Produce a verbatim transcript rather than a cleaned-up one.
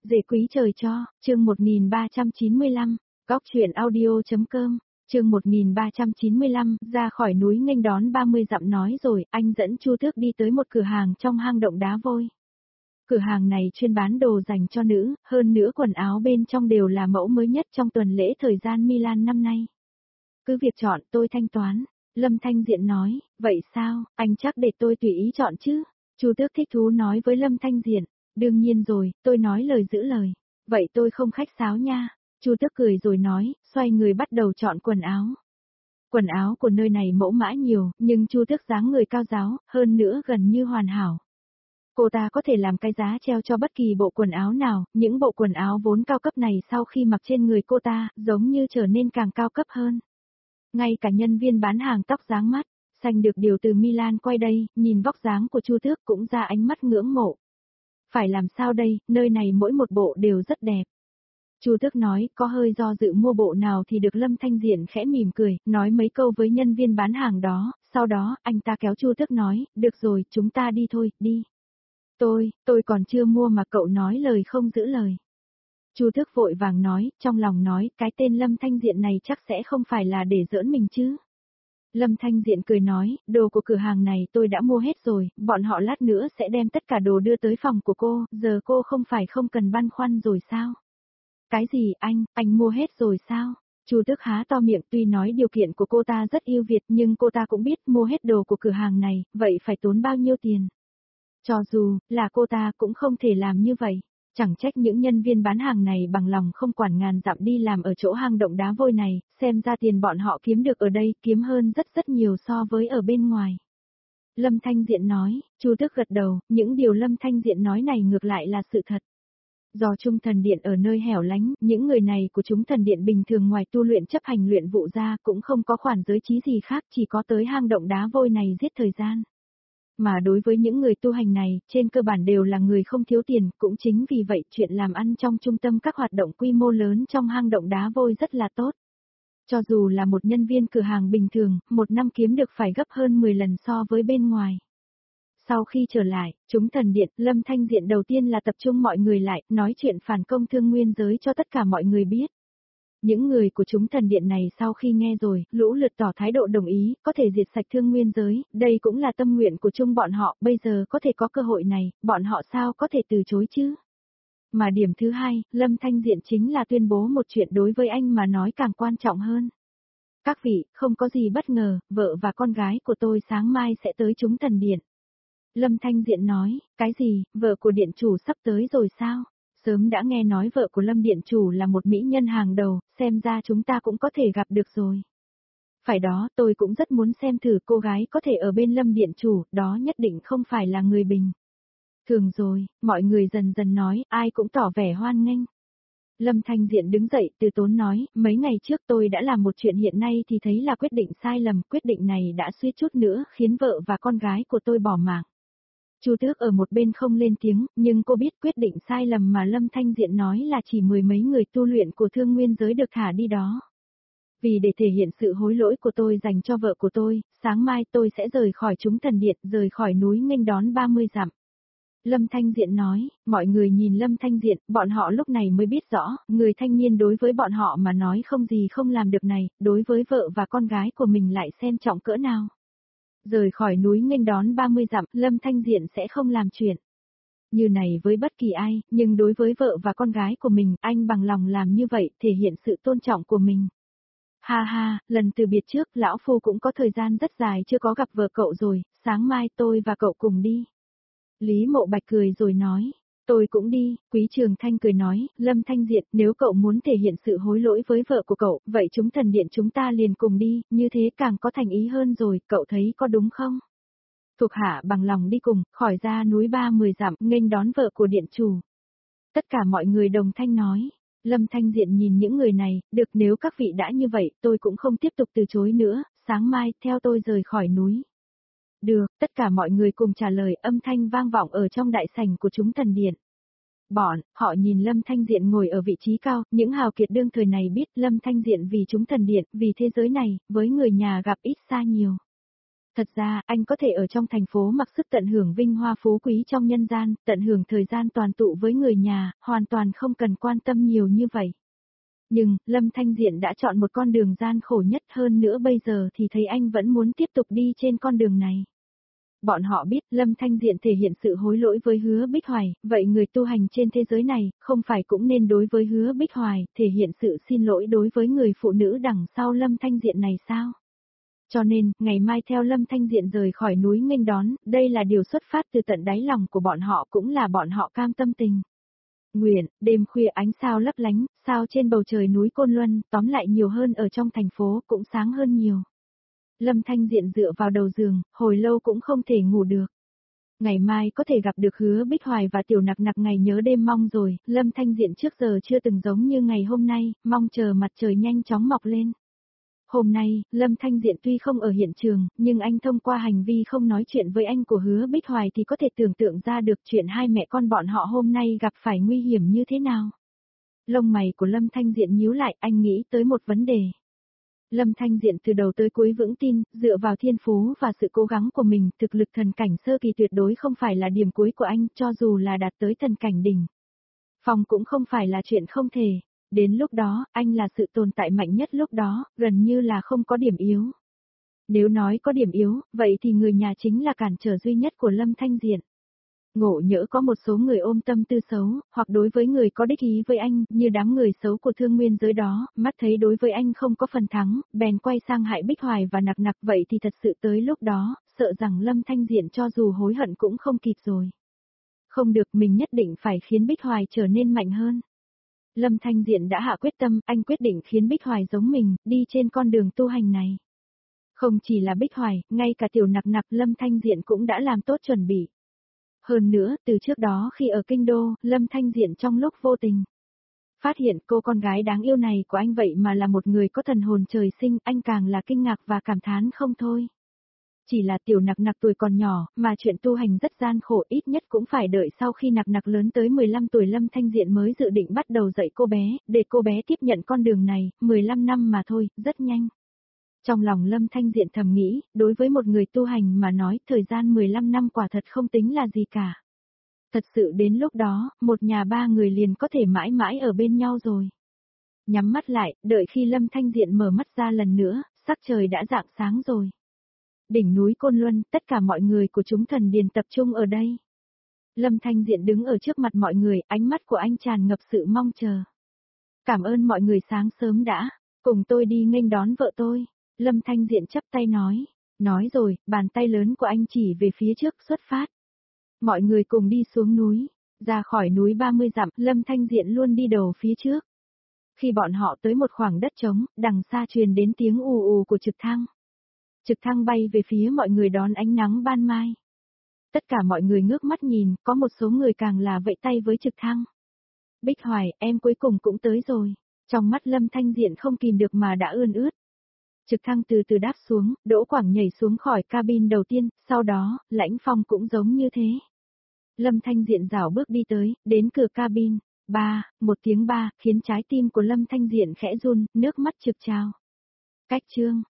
Rể quý trời cho, chương một nghìn ba trăm chín mươi lăm, góc truyện audio.com, chương một nghìn ba trăm chín mươi lăm, ra khỏi núi nghênh đón ba mươi dặm nói rồi, anh dẫn Chu Tước đi tới một cửa hàng trong hang động đá vôi. Cửa hàng này chuyên bán đồ dành cho nữ, hơn nữa quần áo bên trong đều là mẫu mới nhất trong tuần lễ thời gian Milan năm nay. Cứ việc chọn tôi thanh toán, Lâm Thanh Diện nói, vậy sao, anh chắc để tôi tùy ý chọn chứ? Chu Tước thích thú nói với Lâm Thanh Diện, đương nhiên rồi, tôi nói lời giữ lời, vậy tôi không khách sáo nha. Chu Tước cười rồi nói, xoay người bắt đầu chọn quần áo. Quần áo của nơi này mẫu mã nhiều, nhưng Chu Tước dáng người cao giáo, hơn nữa gần như hoàn hảo. Cô ta có thể làm cái giá treo cho bất kỳ bộ quần áo nào, những bộ quần áo vốn cao cấp này sau khi mặc trên người cô ta, giống như trở nên càng cao cấp hơn. Ngay cả nhân viên bán hàng tóc dáng mắt, xanh được điều từ Milan quay đây, nhìn vóc dáng của Chu Tước cũng ra ánh mắt ngưỡng mộ. Phải làm sao đây, nơi này mỗi một bộ đều rất đẹp. Chu Tước nói, có hơi do dự mua bộ nào thì được Lâm Thanh Diện khẽ mỉm cười, nói mấy câu với nhân viên bán hàng đó, sau đó, anh ta kéo Chu Tước nói, được rồi, chúng ta đi thôi, đi. Tôi, tôi còn chưa mua mà cậu nói lời không giữ lời. Chu Tước vội vàng nói, trong lòng nói, cái tên Lâm Thanh Diện này chắc sẽ không phải là để giỡn mình chứ. Lâm Thanh Diện cười nói, đồ của cửa hàng này tôi đã mua hết rồi, bọn họ lát nữa sẽ đem tất cả đồ đưa tới phòng của cô, giờ cô không phải không cần băn khoăn rồi sao? Cái gì anh, anh mua hết rồi sao? Chu Tước há to miệng, tuy nói điều kiện của cô ta rất ưu việt nhưng cô ta cũng biết mua hết đồ của cửa hàng này, vậy phải tốn bao nhiêu tiền? Cho dù là cô ta cũng không thể làm như vậy. Chẳng trách những nhân viên bán hàng này bằng lòng không quản ngàn dặm đi làm ở chỗ hang động đá vôi này, xem ra tiền bọn họ kiếm được ở đây kiếm hơn rất rất nhiều so với ở bên ngoài. Lâm Thanh Diện nói, Chu Tước gật đầu, những điều Lâm Thanh Diện nói này ngược lại là sự thật. Do Trung Thần Điện ở nơi hẻo lánh, những người này của chúng thần điện bình thường ngoài tu luyện chấp hành luyện vụ ra cũng không có khoản giới trí gì khác, chỉ có tới hang động đá vôi này giết thời gian. Mà đối với những người tu hành này, trên cơ bản đều là người không thiếu tiền, cũng chính vì vậy chuyện làm ăn trong trung tâm các hoạt động quy mô lớn trong hang động đá vôi rất là tốt. Cho dù là một nhân viên cửa hàng bình thường, một năm kiếm được phải gấp hơn mười lần so với bên ngoài. Sau khi trở lại, chúng thần điện, Lâm Thanh Diện đầu tiên là tập trung mọi người lại, nói chuyện phản công thương nguyên giới cho tất cả mọi người biết. Những người của chúng thần điện này sau khi nghe rồi, lũ lượt tỏ thái độ đồng ý, có thể diệt sạch thương nguyên giới, đây cũng là tâm nguyện của chung bọn họ, bây giờ có thể có cơ hội này, bọn họ sao có thể từ chối chứ? Mà điểm thứ hai, Lâm Thanh Diện chính là tuyên bố một chuyện đối với anh mà nói càng quan trọng hơn. Các vị, không có gì bất ngờ, vợ và con gái của tôi sáng mai sẽ tới chúng thần điện. Lâm Thanh Diện nói, cái gì, vợ của điện chủ sắp tới rồi sao? Sớm đã nghe nói vợ của Lâm Điện Chủ là một mỹ nhân hàng đầu, xem ra chúng ta cũng có thể gặp được rồi. Phải đó, tôi cũng rất muốn xem thử cô gái có thể ở bên Lâm Điện Chủ, đó nhất định không phải là người bình. Thường rồi, mọi người dần dần nói, ai cũng tỏ vẻ hoan nghênh. Lâm Thanh Diện đứng dậy từ tốn nói, mấy ngày trước tôi đã làm một chuyện hiện nay thì thấy là quyết định sai lầm, quyết định này đã suýt chút nữa khiến vợ và con gái của tôi bỏ mạng. Chu Tước ở một bên không lên tiếng, nhưng cô biết quyết định sai lầm mà Lâm Thanh Diện nói là chỉ mười mấy người tu luyện của thương nguyên giới được thả đi đó. Vì để thể hiện sự hối lỗi của tôi dành cho vợ của tôi, sáng mai tôi sẽ rời khỏi chúng thần điện, rời khỏi núi nghênh đón ba mươi dặm. Lâm Thanh Diện nói, mọi người nhìn Lâm Thanh Diện, bọn họ lúc này mới biết rõ, người thanh niên đối với bọn họ mà nói không gì không làm được này, đối với vợ và con gái của mình lại xem trọng cỡ nào. Rời khỏi núi nghênh đón ba mươi dặm, Lâm Thanh Diện sẽ không làm chuyện như này với bất kỳ ai, nhưng đối với vợ và con gái của mình, anh bằng lòng làm như vậy, thể hiện sự tôn trọng của mình. Ha ha, lần từ biệt trước, lão phu cũng có thời gian rất dài chưa có gặp vợ cậu rồi, sáng mai tôi và cậu cùng đi. Lý Mộ Bạch cười rồi nói, tôi cũng đi. Quý Trường Thanh cười nói, Lâm Thanh Diện, nếu cậu muốn thể hiện sự hối lỗi với vợ của cậu, vậy chúng thần điện chúng ta liền cùng đi, như thế càng có thành ý hơn rồi, cậu thấy có đúng không? Thuộc hạ bằng lòng đi cùng, khỏi ra núi ba mười dặm, nghênh đón vợ của điện chủ. Tất cả mọi người đồng thanh nói. Lâm Thanh Diện nhìn những người này, được, nếu các vị đã như vậy, tôi cũng không tiếp tục từ chối nữa, sáng mai, theo tôi rời khỏi núi. Được, tất cả mọi người cùng trả lời, âm thanh vang vọng ở trong đại sảnh của chúng thần điện. Bọn, họ nhìn Lâm Thanh Diện ngồi ở vị trí cao, những hào kiệt đương thời này biết Lâm Thanh Diện vì chúng thần điện, vì thế giới này, với người nhà gặp ít xa nhiều. Thật ra, anh có thể ở trong thành phố mặc sức tận hưởng vinh hoa phú quý trong nhân gian, tận hưởng thời gian toàn tụ với người nhà, hoàn toàn không cần quan tâm nhiều như vậy. Nhưng, Lâm Thanh Diện đã chọn một con đường gian khổ nhất, hơn nữa bây giờ thì thấy anh vẫn muốn tiếp tục đi trên con đường này. Bọn họ biết Lâm Thanh Diện thể hiện sự hối lỗi với Hứa Bích Hoài, vậy người tu hành trên thế giới này, không phải cũng nên đối với Hứa Bích Hoài, thể hiện sự xin lỗi đối với người phụ nữ đằng sau Lâm Thanh Diện này sao? Cho nên, ngày mai theo Lâm Thanh Diện rời khỏi núi nghênh đón, đây là điều xuất phát từ tận đáy lòng của bọn họ, cũng là bọn họ cam tâm tình. Nguyện, đêm khuya ánh sao lấp lánh, sao trên bầu trời núi Côn Luân, tóm lại nhiều hơn ở trong thành phố, cũng sáng hơn nhiều. Lâm Thanh Diện dựa vào đầu giường, hồi lâu cũng không thể ngủ được. Ngày mai có thể gặp được Hứa Bích Hoài và Tiểu Nặc Nặc, ngày nhớ đêm mong rồi, Lâm Thanh Diện trước giờ chưa từng giống như ngày hôm nay, mong chờ mặt trời nhanh chóng mọc lên. Hôm nay, Lâm Thanh Diện tuy không ở hiện trường, nhưng anh thông qua hành vi không nói chuyện với anh của Hứa Bích Hoài thì có thể tưởng tượng ra được chuyện hai mẹ con bọn họ hôm nay gặp phải nguy hiểm như thế nào. Lông mày của Lâm Thanh Diện nhíu lại, anh nghĩ tới một vấn đề. Lâm Thanh Diện từ đầu tới cuối vững tin, dựa vào thiên phú và sự cố gắng của mình, thực lực thần cảnh sơ kỳ tuyệt đối không phải là điểm cuối của anh, cho dù là đạt tới thần cảnh đỉnh phong cũng không phải là chuyện không thể. Đến lúc đó, anh là sự tồn tại mạnh nhất lúc đó, gần như là không có điểm yếu. Nếu nói có điểm yếu, vậy thì người nhà chính là cản trở duy nhất của Lâm Thanh Diện. Ngộ nhỡ có một số người ôm tâm tư xấu, hoặc đối với người có đích ý với anh, như đám người xấu của thương nguyên giới đó, mắt thấy đối với anh không có phần thắng, bèn quay sang hại Bích Hoài và Nặc Nặc, vậy thì thật sự tới lúc đó, sợ rằng Lâm Thanh Diện cho dù hối hận cũng không kịp rồi. Không được, mình nhất định phải khiến Bích Hoài trở nên mạnh hơn. Lâm Thanh Diện đã hạ quyết tâm, anh quyết định khiến Bích Hoài giống mình, đi trên con đường tu hành này. Không chỉ là Bích Hoài, ngay cả Tiểu Nặc Nặc Lâm Thanh Diện cũng đã làm tốt chuẩn bị. Hơn nữa, từ trước đó khi ở Kinh Đô, Lâm Thanh Diện trong lúc vô tình phát hiện cô con gái đáng yêu này của anh vậy mà là một người có thần hồn trời sinh, anh càng là kinh ngạc và cảm thán không thôi. Chỉ là Tiểu Nặc Nặc tuổi còn nhỏ, mà chuyện tu hành rất gian khổ, ít nhất cũng phải đợi sau khi Nặc Nặc lớn tới mười lăm tuổi Lâm Thanh Diện mới dự định bắt đầu dạy cô bé, để cô bé tiếp nhận con đường này, mười lăm năm mà thôi, rất nhanh. Trong lòng Lâm Thanh Diện thầm nghĩ, đối với một người tu hành mà nói, thời gian mười lăm năm quả thật không tính là gì cả. Thật sự đến lúc đó, một nhà ba người liền có thể mãi mãi ở bên nhau rồi. Nhắm mắt lại, đợi khi Lâm Thanh Diện mở mắt ra lần nữa, sắc trời đã rạng sáng rồi. Đỉnh núi Côn Luân, tất cả mọi người của chúng thần điền tập trung ở đây. Lâm Thanh Diện đứng ở trước mặt mọi người, ánh mắt của anh tràn ngập sự mong chờ. Cảm ơn mọi người sáng sớm đã, cùng tôi đi nghênh đón vợ tôi. Lâm Thanh Diện chắp tay nói. Nói rồi, bàn tay lớn của anh chỉ về phía trước xuất phát. Mọi người cùng đi xuống núi. Ra khỏi núi ba mươi dặm, Lâm Thanh Diện luôn đi đầu phía trước. Khi bọn họ tới một khoảng đất trống, đằng xa truyền đến tiếng ù ù của trực thăng. Trực thăng bay về phía mọi người đón ánh nắng ban mai. Tất cả mọi người ngước mắt nhìn, có một số người càng là vẫy tay với trực thăng. Bích Hoài, em cuối cùng cũng tới rồi. Trong mắt Lâm Thanh Diện không kìm được mà đã ươn ướt. Trực thăng từ từ đáp xuống, Đỗ Quảng nhảy xuống khỏi cabin đầu tiên, sau đó, Lãnh Phong cũng giống như thế. Lâm Thanh Diện rảo bước đi tới, đến cửa cabin. Ba, một tiếng ba, khiến trái tim của Lâm Thanh Diện khẽ run, nước mắt trực trào. Cách chương.